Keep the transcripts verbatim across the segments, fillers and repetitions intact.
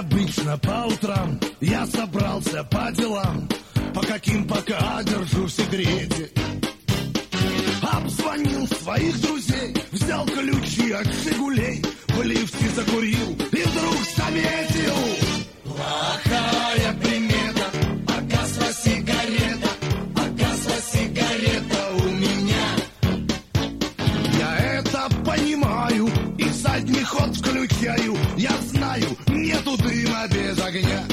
обычно по утрам я собрался по делам, по каким пока держу в секрете. Обзвонил своих друзей, взял ключи от «Жигулей», в лифте закурил и вдруг заметил: плохая примета, погасла сигарета, погасла сигарета у меня. Я это понимаю и задний ход включаю. Я знаю, нету дыма без огня.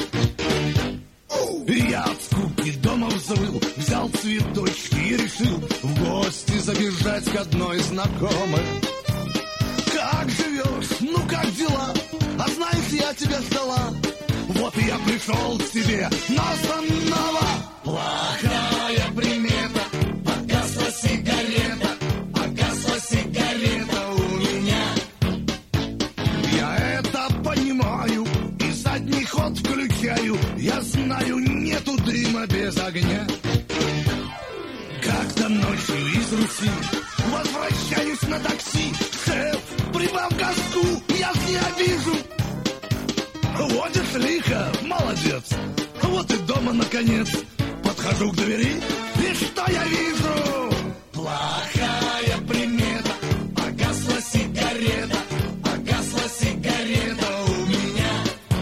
Я от скуки дома взвыл, взял цветочки и решил в гости забежать к одной знакомой. Как живешь? Ну как дела? А знаешь, я тебя ждала. Вот и я пришел к тебе, но снова плохая примета, погасла сигарета, погасла сигарета у меня. Я это понимаю и задний ход включаю. Я знаю, нету дыма без огня. Как-то ночью из Руси возвращаюсь на такси. Шеф, прибавь газку, я не обижу. Водишь лихо, молодец. Вот и дома, наконец. Подхожу к двери, и что я вижу? Плохая примета, погасла сигарета, погасла сигарета у меня.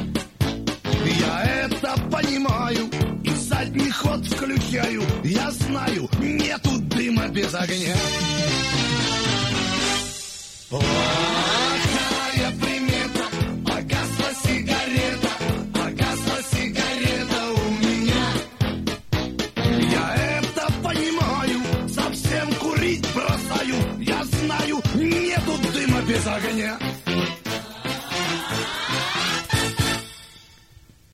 Я это понимаю и задний ход включаю. Я знаю, нету дыма без огня. Плохая примета, погасла сигарета, погасла сигарета у меня. Я это понимаю, совсем курить бросаю. Я знаю, нету дыма без огня.